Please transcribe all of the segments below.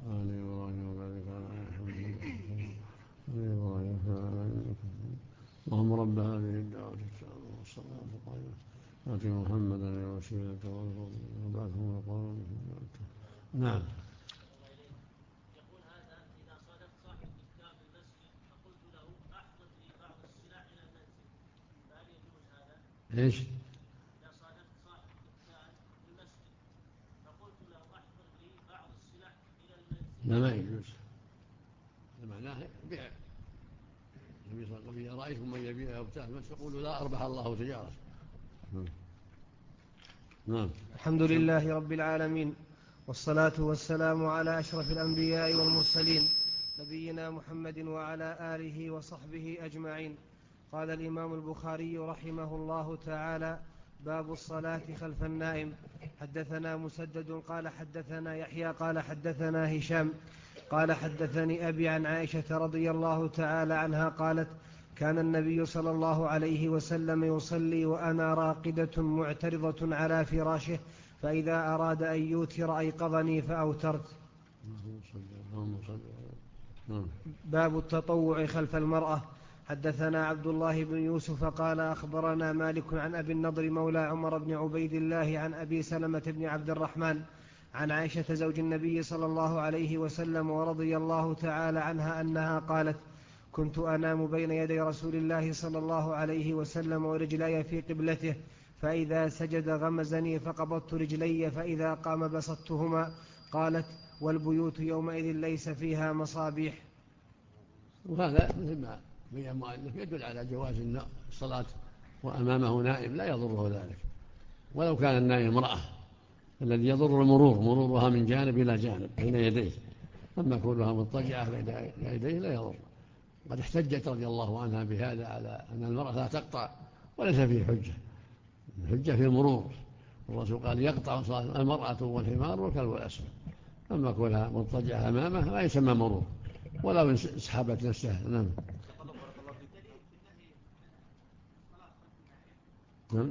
آل إبراهيم وبارك على محمد إبراهيم في العالمين. اللهم رب هذه الدعوة التامة والصلاة القائمة آت محمدا الوسيلة والفضل وبعثه مقاما. نعم. يقول هذا إذا صادفت صاحب دكان بالمسجد فقلت له أحضر لي بعض السلع إلى المنزل فهل يجوز هذا؟ إيش؟ إذا صادفت صاحب دكان بالمسجد فقلت له أحضر لي بعض السلع إلى المنزل. لا، ما يجوز. هذا معناه بيع. النبي صلى الله عليه وسلم إذا رأيتم من يبيع وابتاع فقولوا لا أربح الله تجارة. نعم. الحمد لله رب العالمين، والصلاة والسلام على أشرف الأنبياء والمرسلين نبينا محمد وعلى آله وصحبه أجمعين. قال الإمام البخاري رحمه الله تعالى: باب الصلاة خلف النائم. حدثنا مسدد قال حدثنا يحيى قال حدثنا هشام قال حدثني أبي عن عائشة رضي الله تعالى عنها قالت: كان النبي صلى الله عليه وسلم يصلي وأنا راقدة معترضة على فراشه، فإذا أراد أن يوتر أيقظني فأوترت. باب التطوع خلف المرأة. حدثنا عبد الله بن يوسف قال أخبرنا مالك عن أبي النضر مولى عمر بن عبيد الله عن أبي سلمة بن عبد الرحمن عن عائشة زوج النبي صلى الله عليه وسلم ورضي الله تعالى عنها أنها قالت: كنت أنام بين يدي رسول الله صلى الله عليه وسلم ورجلي في قبلته، فإذا سجد غمزني فقبضت رجلي، فإذا قام بسطتهما. قالت: والبيوت يومئذ ليس فيها مصابيح. وهذا مثل ما بين المؤلف يدل على جواز الصلاة وأمامه نائم لا يضره ذلك، ولو كان النائم امرأة. الذي يضر مرورها من جانب إلى جانب بين يديه، أما كونها مضطجعة بين يديه لا يضر. قد احتجت رضي الله عنها بهذا على أن المرأة لا تقطع، وليس فيه حجة. الحجة في المرور. الرسول قال: يقطع صلاة المرأة والحمار والكلب الأسود. أما كونها مضطجعة أمامه لا يسمى مرور ولو اسحبت نفسها. نعم. نعم.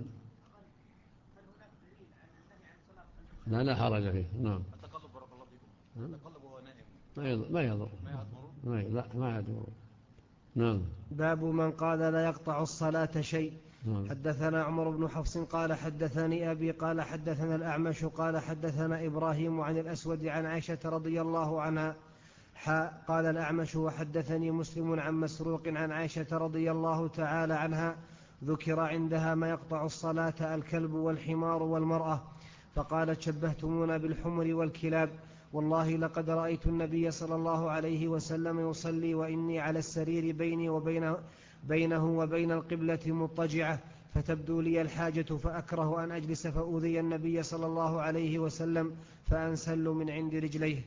لا حرج فيه. نعم. التقلب بارك الله فيكم. التقلب وهو نائم ما يضر. ما يضر. نعم. باب من قال لا يقطع الصلاة شيء. نعم. حدثنا عمر بن حفص قال حدثني أبي قال حدثنا الأعمش قال حدثنا إبراهيم عن الأسود عن عائشة رضي الله عنها. قال الأعمش: وحدثني مسلم عن مسروق عن عائشة رضي الله تعالى عنها ذكر عندها ما يقطع الصلاة: الكلب والحمار والمرأة. فقالت: شبهتمونا بالحمر والكلاب، والله لقد رأيت النبي صلى الله عليه وسلم يصلي وإني على السرير بينه وبين القبلة مضطجعة، فتبدو لي الحاجة فأكره أن أجلس فأوذي النبي صلى الله عليه وسلم فأنسل من عند رجليه.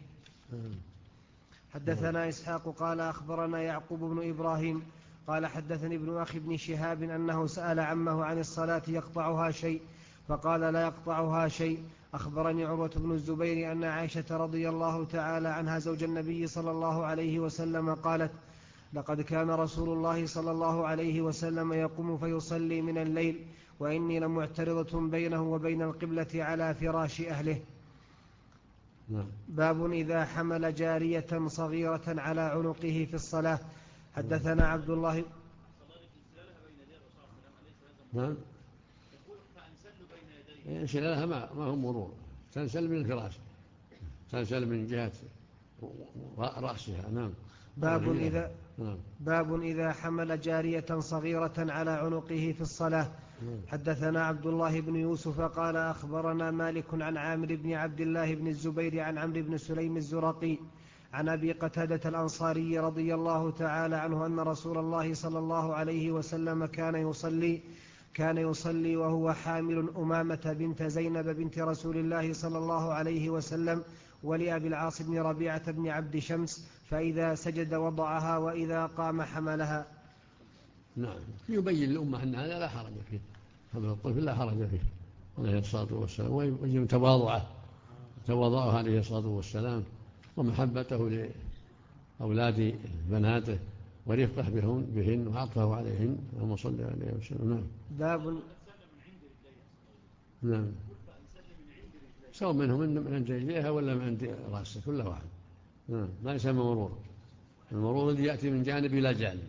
حدثنا إسحاق قال أخبرنا يعقوب بن إبراهيم قال حدثني ابن أخي بن شهاب أنه سأل عمه عن الصلاة يقطعها شيء، فقال: لا يقطعها شيء. أخبرني عروة بن الزبير أن عائشة رضي الله تعالى عنها زوج النبي صلى الله عليه وسلم قالت: لقد كان رسول الله صلى الله عليه وسلم يقوم فيصلي من الليل وإني لمعترضة بينه وبين القبلة على فراش أهله. باب إذا حمل جارية صغيرة على عنقه في الصلاة. حدثنا عبد الله. نعم. انسلالها ما هو مرور، تنسل من الفراش، تنسل من جهة رأسها. نعم. باب إذا حمل جارية صغيرة على عنقه في الصلاة. حدثنا عبد الله بن يوسف قال أخبرنا مالك عن عامر بن عبد الله بن الزبير عن عمرو بن سليم الزرقي عن أبي قتادة الأنصاري رضي الله تعالى عنه أن رسول الله صلى الله عليه وسلم كان يصلي وهو حامل أمامة بنت زينب بنت رسول الله صلى الله عليه وسلم ولأبي العاص بن ربيعة بن عبد شمس، فإذا سجد وضعها وإذا قام حملها. نعم. يبين للأمة أن هذا لا حرج فيه، حمل الطفل لا حرج فيه عليه الصلاة والسلام، ويجب تواضعه عليه الصلاة والسلام ومحبته لأولاد بناته ورفقه بهن وعطفه عليهن اللهم صل عليه وسلم. نعم. سواء منهم من عند رجليها ولا من عند رأسه كل واحد. ما يسمى مرور. المرور الذي يأتي من جانب إلى جانب.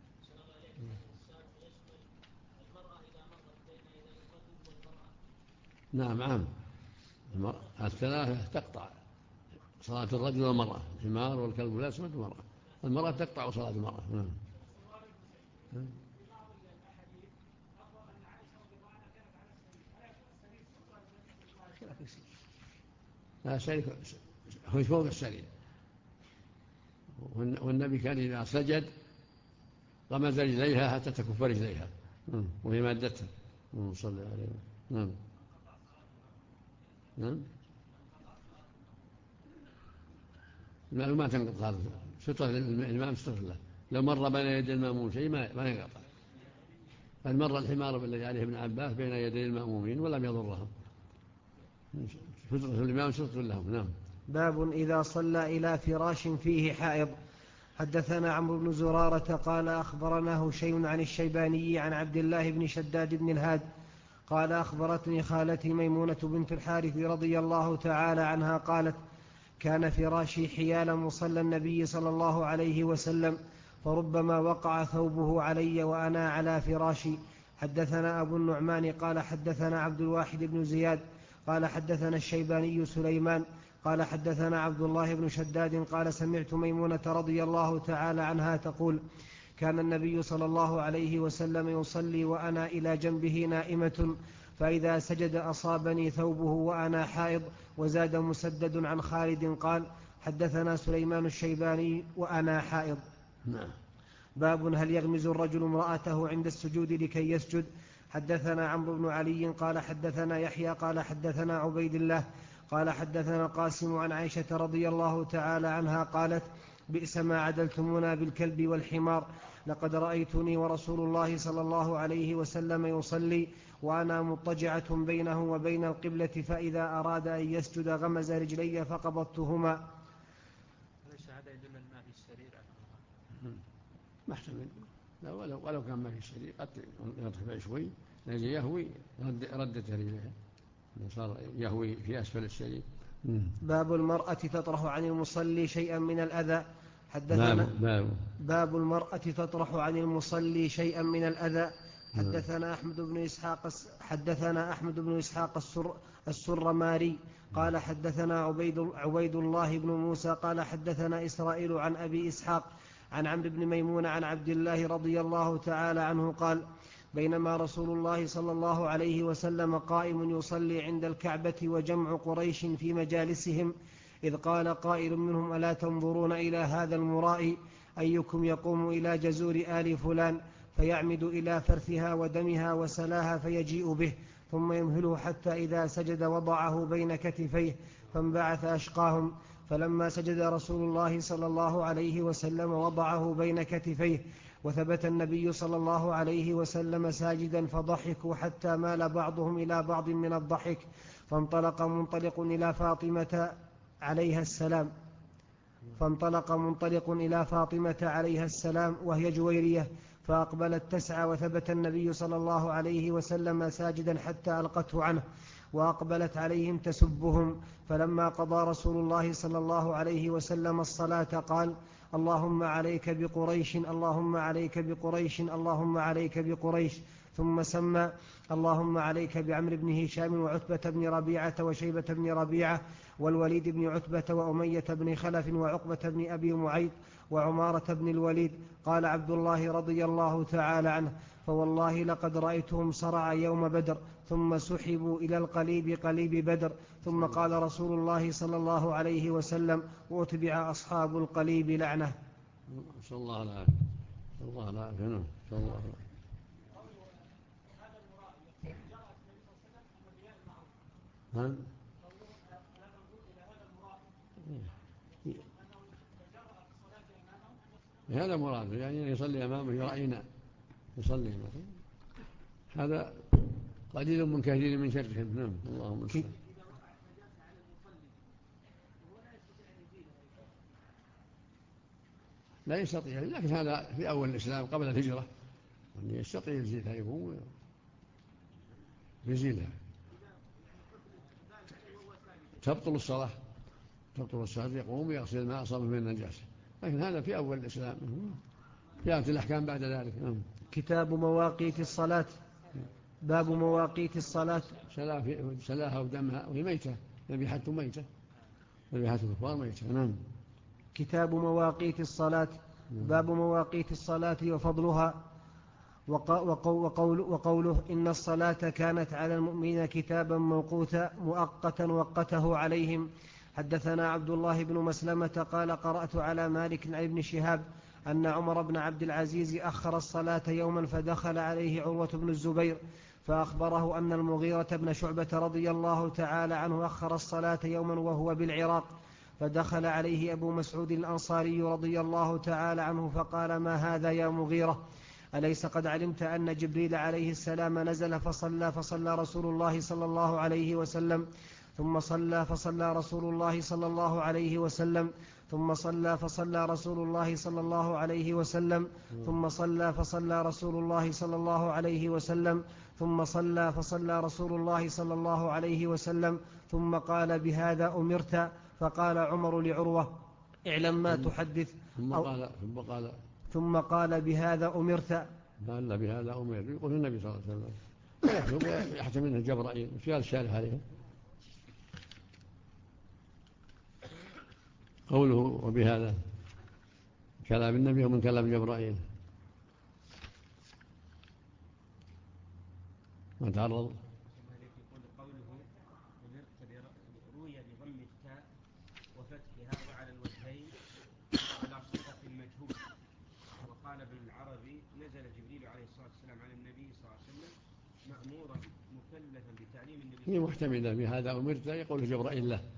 نعم عام. الثلاثة تقطع صلاة الرجل والمرأة، الحمار والكلب الأسود والمرأة. المرأة تقطع صلاة المرأة. لا سرير هو فوق السرير، والنبي كان إذا سجد غمز رجليها حتى تكف رجليها وهي مادتها صلى الله عليه وسلم. نعم ما تنقطع سترة الإمام سترة له. لو مر بين يدي المأموم شيء ما ينقطع. فمر الحمار بالذي عليه ابن عباس بين يدي المأمومين ولم يضرهم. سترة الإمام سترة لهم. نعم. باب إذا صلى إلى فراش فيه حائض. حدثنا عمرو بن زرارة قال أخبرنا هشيم عن الشيباني عن عبد الله بن شداد بن الهاد قال أخبرتني خالتي ميمونة بنت الحارث رضي الله تعالى عنها قالت كان فراشي حيال مصلى النبي صلى الله عليه وسلم فربما وقع ثوبه علي وأنا على فراشي. حدثنا أبو النعمان قال حدثنا عبد الواحد بن زياد قال حدثنا الشيباني سليمان قال حدثنا عبد الله بن شداد قال سمعت ميمونة رضي الله تعالى عنها تقول كان النبي صلى الله عليه وسلم يصلي وأنا إلى جنبه نائمة فإذا سجد أصابني ثوبه وأنا حائض. وزاد مسدد عن خالد قال حدثنا سليمان الشيباني وأنا حائض. باب هل يغمز الرجل امرأته عند السجود لكي يسجد. حدثنا عمرو بن علي قال حدثنا يحيى قال حدثنا عبيد الله قال حدثنا قاسم عن عائشة رضي الله تعالى عنها قالت بئس ما عدلتمونا بالكلب والحمار لقد رأيتني ورسول الله صلى الله عليه وسلم يصلي وأنا مضطجعة بينه وبين القبلة فإذا أراد أن يسجد غمز رجلي فقبضتهما. ليس هذا يدل ما في السرير محتمل. ولو كان ما في السرير قد يرتفع شوي لأجل يهوي ردت رجليها صار يهوي في أسفل السرير. باب المرأة تطرح عن المصلي شيئا من الأذى. باب المرأة تطرح عن المصلي شيئا من الأذى. حدثنا أحمد بن إسحاق السرماري قال حدثنا عبيد الله بن موسى قال حدثنا إسرائيل عن أبي إسحاق عن عمرو بن ميمون عن عبد الله رضي الله تعالى عنه قال بينما رسول الله صلى الله عليه وسلم قائم يصلي عند الكعبة وجمع قريش في مجالسهم إذ قال قائل منهم ألا تنظرون إلى هذا المرائي أيكم يقوم إلى جزور آل فلان فيعمد إلى فرثها ودمها وسلاها فيجيء به ثم يمهله حتى إذا سجد وضعه بين كتفيه فانبعث أشقاهم. فلما سجد رسول الله صلى الله عليه وسلم وضعه بين كتفيه وثبت النبي صلى الله عليه وسلم ساجدا فضحكوا حتى مال بعضهم إلى بعض من الضحك فانطلق منطلق إلى فاطمة عليها السلام وهي جويرية فأقبلت تسعى وثبت النبي صلى الله عليه وسلم ساجدا حتى ألقته عنه وأقبلت عليهم تسبهم. فلما قضى رسول الله صلى الله عليه وسلم الصلاة قال اللهم عليك بقريش اللهم عليك بقريش اللهم عليك بقريش ثم سمى اللهم عليك بعمرو بن هشام وعتبة بن ربيعة وشيبة بن ربيعة والوليد بن عتبة وأمية بن خلف وعقبة بن أبي معيط وعمارة بن الوليد. قال عبد الله رضي الله تعالى عنه فوالله لقد رأيتهم صرع يوم بدر ثم سحبوا إلى قليب بدر. ثم قال رسول الله صلى الله عليه وسلم وأتبع أصحاب القليب لعنة. صلى الله العافية. صلى الله العافية. صلى الله العافية. هذا مراد يعني يصلي أمامه يرأينا يصلي مثلا هذا قليل من كثير من شرهم. نعم اللهم صل. لا يستطيع لكن هذا في أول الإسلام قبل الهجرة أن يستطيع يزيلها يقوم يزيلها تبطل تطهر الصلاة يقوم ويغسل الماء أصابه من النجاسة، لكن هذا في أول الإسلام، يأتي الأحكام بعد ذلك. كتاب مواقيت الصلاة. باب مواقيت الصلاة. سلاها ودمها وهي ميتة، ذبيحة ميتة، ذبيحة الكفار ميتة. نعم. كتاب مواقيت الصلاة. باب مواقيت الصلاة وفضلها. وقوله إن الصلاة كانت على المؤمنين كتابا موقوتا مؤقتا وقته عليهم. حدثنا عبد الله بن مسلمة قال قرأت على مالك عن ابن شهاب أن عمر بن عبد العزيز أخر الصلاة يوما فدخل عليه عروة بن الزبير فأخبره أن المغيرة بن شعبة رضي الله تعالى عنه أخر الصلاة يوما وهو بالعراق، فدخل عليه أبو مسعود الأنصاري رضي الله تعالى عنه فقال ما هذا يا مغيرة؟ أليس قد علمت أن جبريل عليه السلام نزل فصلى رسول الله صلى الله عليه وسلم ثم صلى فصلى رسول الله صلى الله عليه وسلم ثم صلى فصلى رسول الله صلى الله عليه وسلم ثم صلى فصلى رسول الله صلى الله عليه وسلم ثم صلى فصلى رسول الله صلى الله عليه وسلم ثم قال بهذا أمرت؟ فقال عمر لعروة اعلم ما تحدث. ثم قال بهذا أمرت. قال بهذا أمرت، يقول النبي صلى الله عليه وسلم يكتب يحتمل منه جبرائيل. مش قال الشارح عليه قوله وبهذا كلام النبي ومن كلام جبرائيل ما تعرض. روي بضم التاء وفتحها وعلى الوجهين على صفة المجهول. وقال ابن العربي نزل جبريل عليه الصلاة والسلام على النبي صلى الله عليه وسلم مأمورا مكلفا بتعليم النبي. هي محتملة بهذا أمرت يقول جبرائيل له،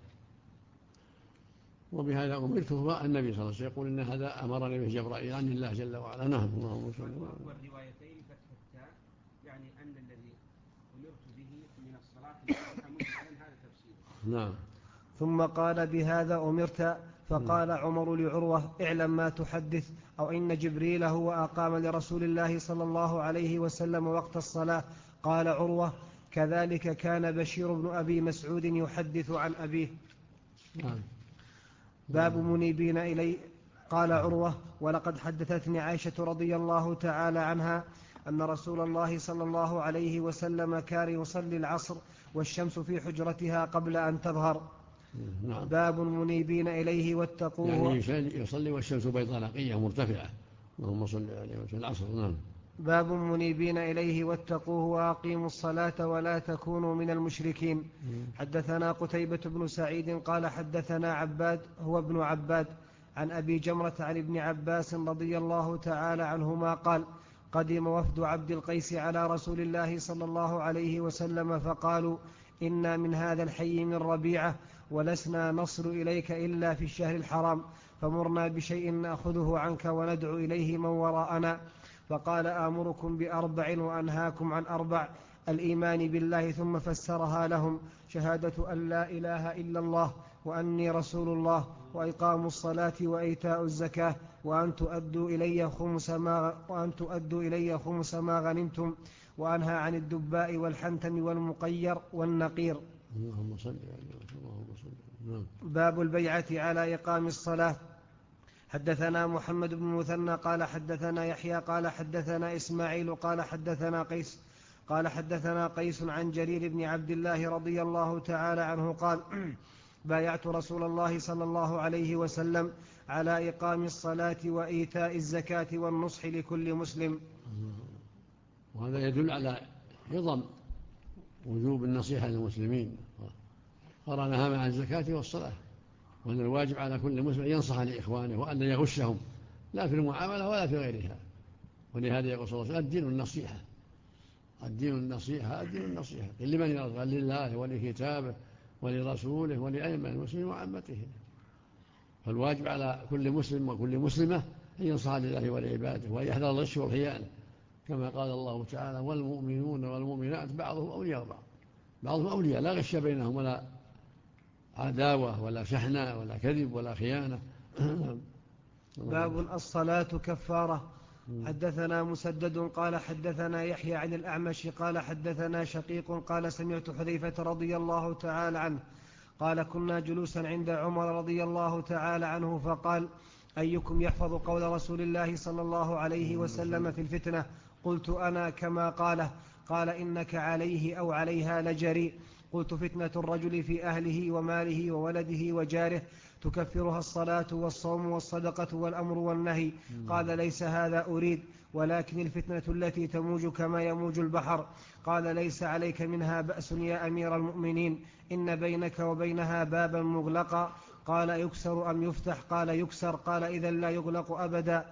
وبهذا أمرت هو النبي صلى الله عليه وسلم يقول إن هذا أمرني به جبرائيل عن الله جل وعلا. نعم. والروايتين فتح التاء يعني أن الذي أمرت به من الصلاة مجملا هذا تفسيره. نعم. ثم قال بهذا أمرت. فقال عمر لعروة اعلم ما تحدث، أو إن جبريل هو أقام لرسول الله صلى الله عليه وسلم وقت الصلاة. قال عروة كذلك كان بشير بن أبي مسعود يحدث عن أبيه. نعم. باب منيبين إليه. قال عروة ولقد حدثتني عائشة رضي الله تعالى عنها أن رسول الله صلى الله عليه وسلم كان يصلي العصر والشمس في حجرتها قبل أن تظهر. نعم. باب منيبين إليه واتقوه. يعني يصلي والشمس بيضاء نقية مرتفعة، اللهم صل عليه وسلم العصر. نعم. باب منيبين إليه واتقوه وأقيموا الصلاة ولا تكونوا من المشركين. حدثنا قتيبة بن سعيد قال حدثنا عباد هو ابن عباد عن أبي جمرة عن ابن عباس رضي الله تعالى عنهما قال قدم وفد عبد القيس على رسول الله صلى الله عليه وسلم فقالوا إنا من هذا الحي من ربيعة ولسنا نصل إليك إلا في الشهر الحرام، فمرنا بشيء نأخذه عنك وندعو إليه من وراءنا. فقال آمركم بأربع وأنهاكم عن أربع: الإيمان بالله، ثم فسرها لهم: شهادة أن لا إله إلا الله وأني رسول الله، وإقام الصلاة وإيتاء الزكاة، وأن تؤدوا إلي خمس ما غنمتم، وأنهى عن الدباء والحنتم والمقير والنقير. اللهم صل عليه. باب البيعة على إقام الصلاة. حدثنا محمد بن مثنى قال حدثنا يحيى قال حدثنا إسماعيل قال حدثنا قيس عن جرير بن عبد الله رضي الله تعالى عنه قال بايعت رسول الله صلى الله عليه وسلم على إقام الصلاة وإيتاء الزكاة والنصح لكل مسلم. وهذا يدل على عظم وجوب النصيحة للمسلمين، قرنها مع الزكاة والصلاة، وأن الواجب على كل مسلم ينصح لإخوانه وأن لا يغشهم لا في المعاملة ولا في غيرها. ولهذا يقول صلى الله عليه وسلم الدين النصيحة، الدين النصيحة، الدين النصيحة لمن يرضى؟ لله ولكتابه ولرسوله ولأئمة المسلمين وعامته. فالواجب على كل مسلم وكل مسلمة أن ينصح لله ولعباده وأن يحذر الغش والخيانة، كما قال الله تعالى والمؤمنون والمؤمنات بعضهم أولياء بعض، بعضهم أولياء لا غش بينهم ولا عداوة ولا شحنة ولا كذب ولا خيانة. باب الصلاة كفارة. حدثنا مسدد قال حدثنا يحيى عن الأعمش قال حدثنا شقيق قال سمعت حذيفة رضي الله تعالى عنه قال كنا جلوسا عند عمر رضي الله تعالى عنه فقال أيكم يحفظ قول رسول الله صلى الله عليه وسلم في الفتنة؟ قلت أنا كما قاله. قال إنك عليه أو عليها لجريء. قلت فتنة الرجل في أهله وماله وولده وجاره تكفرها الصلاة والصوم والصدقة والأمر والنهي. قال ليس هذا أريد، ولكن الفتنة التي تموج كما يموج البحر. قال ليس عليك منها بأس يا أمير المؤمنين، إن بينك وبينها بابا مغلقا. قال يكسر أم يفتح؟ قال يكسر. قال إذا لا يغلق أبدا.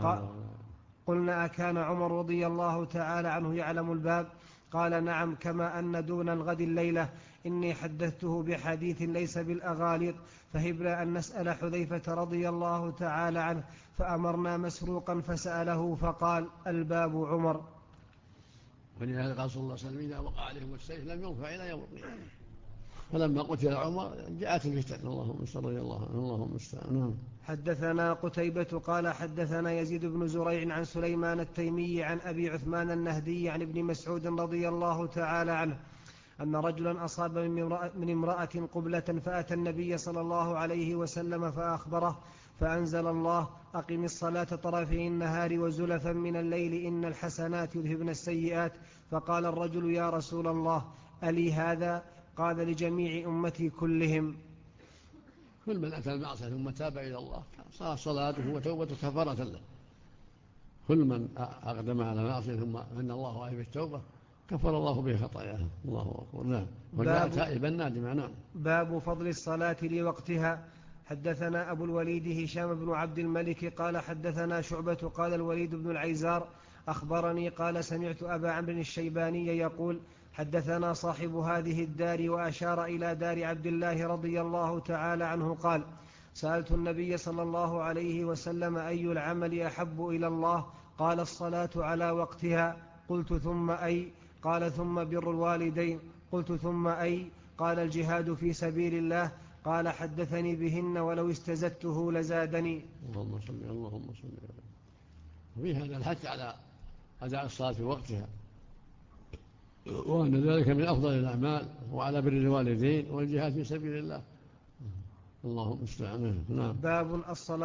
قلنا أكان عمر رضي الله تعالى عنه يعلم الباب؟ قال نعم، كما أن دون الغد الليلة إني حدثته بحديث ليس بالأغاليط، فهبنا أن نسأل حذيفة رضي الله تعالى عنه، فأمرنا مسروقا فسأله فقال الباب عمر. ولهذا قال صلى الله عليه وسلم إذا وقع عليهم السيف لم ينفع إلى يوم القيامة. فلما قتل عمر جاءت الفتن. اللهم صل اللهم استعان. حدثنا قتيبة قال حدثنا يزيد بن زريع عن سليمان التيمي عن أبي عثمان النهدي عن ابن مسعود رضي الله تعالى عنه أن رجلا أصاب من امرأة قبلة فأتى النبي صلى الله عليه وسلم فأخبره، فأنزل الله أقم الصلاة طرفي النهار وزلفا من الليل إن الحسنات يذهبن السيئات. فقال الرجل يا رسول الله ألي هذا؟ قال لجميع أمتي كلهم. كل من أتى المعصية ثم تاب إلى الله صار صلاته وتوبته كفارة له. كل من أقدم على معصية ثم من الله عليه بالتوبة كفر الله به خطاياه. الله أكبر. نعم. وجاء تائبا نادما. نعم. باب فضل الصلاة لوقتها. حدثنا أبو الوليد هشام بن عبد الملك قال حدثنا شعبة قال الوليد بن العيزار أخبرني قال سمعت أبا عمرو الشيباني يقول حدثنا صاحب هذه الدار، وأشار إلى دار عبد الله رضي الله تعالى عنه قال سألت النبي صلى الله عليه وسلم أي العمل أحب إلى الله؟ قال الصلاة على وقتها. قلت ثم أي؟ قال ثم بر الوالدين. قلت ثم أي؟ قال الجهاد في سبيل الله. قال حدثني بهن ولو استزدته لزادني. اللهم صل. وفي هذا الحث على أداء الصلاة في وقتها، وأن ذلك من أفضل الأعمال، وعلى بر الوالدين والجهاد في سبيل الله. اللهم استعان. نعم. باب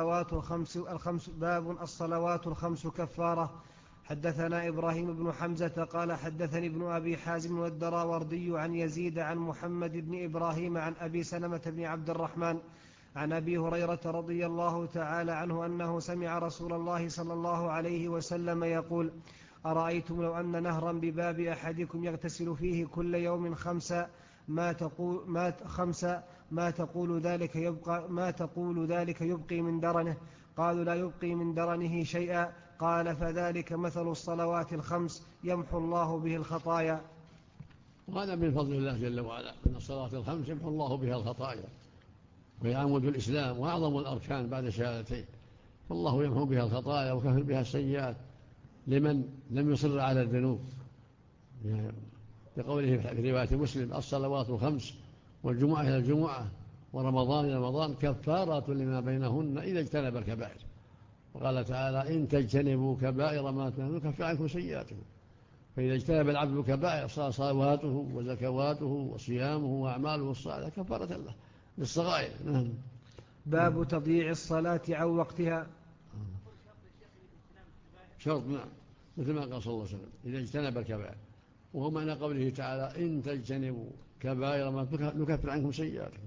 الصلوات الخمس كفارة. حدثنا إبراهيم بن حمزة قال حدثني ابن أبي حازم والدراوردي عن يزيد عن محمد بن إبراهيم عن أبي سلمة بن عبد الرحمن عن أبي هريرة رضي الله تعالى عنه أنه سمع رسول الله صلى الله عليه وسلم يقول أرأيتم لو أن نهرا بباب أحدكم يغتسل فيه كل يوم خمسا ما تقول ذلك يبقي من درنه؟ قالوا لا يبقي من درنه شيئا. قال فذلك مثل الصلوات الخمس يمحو الله به الخطايا. وهذا من فضل الله جل وعلا، من الصلاة الخمس يمحو الله بها الخطايا، وهي عمود الإسلام وأعظم الأركان بعد شهادتين، فالله يمحو بها الخطايا وكفر بها السيئات لمن لم يصر على الذنوب، لقوله في رواية مسلم الصلوات الخمس والجمعة إلى الجمعة ورمضان إلى رمضان كفارة لما بينهن إذا اجتنب الكبائر. وقال تعالى إن تجتنبوا كبائر ما تنهون نكفر عنكم سيئاتكم. فإذا اجتنب العبد الكبائر صار صلواته وزكواته وصيامه وأعماله الصالحة كفارة له للصغائر. باب تضييع الصلاة عن وقتها. شرط نعم، مثل ما قال صلى الله عليه وسلم إذا اجتنب الكبائر، وهو معنى قوله تعالى إن تجتنبوا كبائر ما نكفر عنكم سيئاتكم.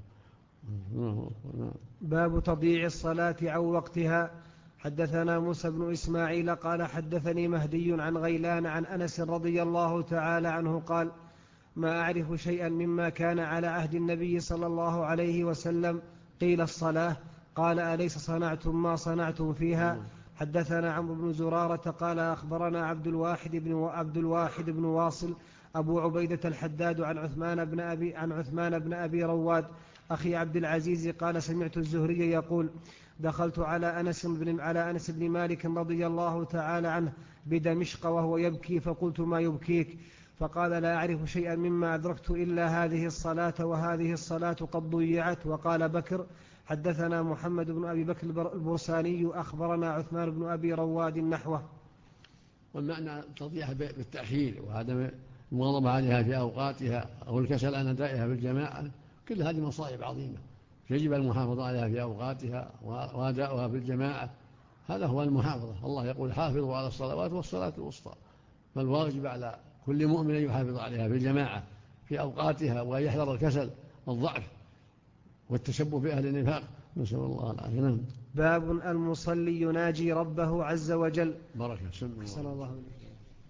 باب تضييع الصلاة عن وقتها. حدثنا موسى بن إسماعيل قال حدثني مهدي عن غيلان عن أنس رضي الله تعالى عنه قال ما أعرف شيئا مما كان على عهد النبي صلى الله عليه وسلم. قيل الصلاة. قال أليس صنعتم ما صنعتم فيها؟ حدثنا عمرو بن زرارة قال أخبرنا عبد الواحد بن واصل أبو عبيدة الحداد عن عثمان بن أبي رواد أخي عبد العزيز قال سمعت الزهري يقول دخلت على أنس بن مالك رضي الله تعالى عنه بدمشق وهو يبكي، فقلت ما يبكيك؟ فقال لا أعرف شيئا مما أدركت إلا هذه الصلاة، وهذه الصلاة قد ضيعت. وقال بكر حدثنا محمد بن أبي بكر البرساني أخبرنا عثمان بن أبي رواد نحوه. والمعنى تضييعها بالتأخير وعدم المواظبة عليها في أوقاتها أو الكسل عن أدائها بالجماعة كل هذه مصائب عظيمة يجب المحافظة عليها في أوقاتها وأداؤها بالجماعة. هذا هو المحافظة. الله يقول حافظوا على الصلوات والصلاة الوسطى، فالواجب على كل مؤمن أن يحافظ عليها بالجماعة في أوقاتها ويحذر الكسل والضعف والتشبه بأهل النفاق، نسأل الله العافية. باب المصلي يناجي ربه عز وجل. بركة صلى الله عليه وسلم.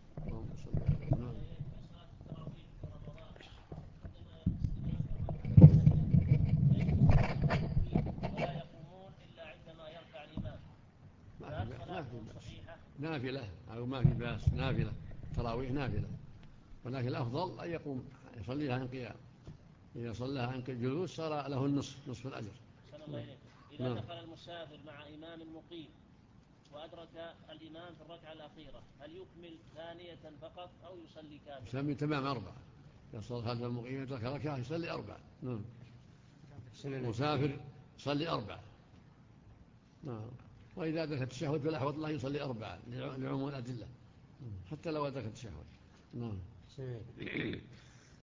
ولا يقومون إلا عندما يركع الإمام. ما في بأس، نافلة أو ما في بأس، نافلة تراويح نافلة، ولكن الأفضل أن يقوم يصليها عن قيام. إذا صلىها عن جلوس صار له نصف الأجر. إذا دخل المسافر مع إمام مقيم وأدرك الإمام في الركعة الأخيرة هل يكمل ثانية فقط أو يصلي كامل؟ يسمي تمام 4. إذا صلى خلف المقيم يترك ركعة يصلي 4. المسافر يصلي 4. وإذا أدرك التشهد فالأحوط الله يصلي 4 لعموم الأدلة حتى لو أدرك التشهد.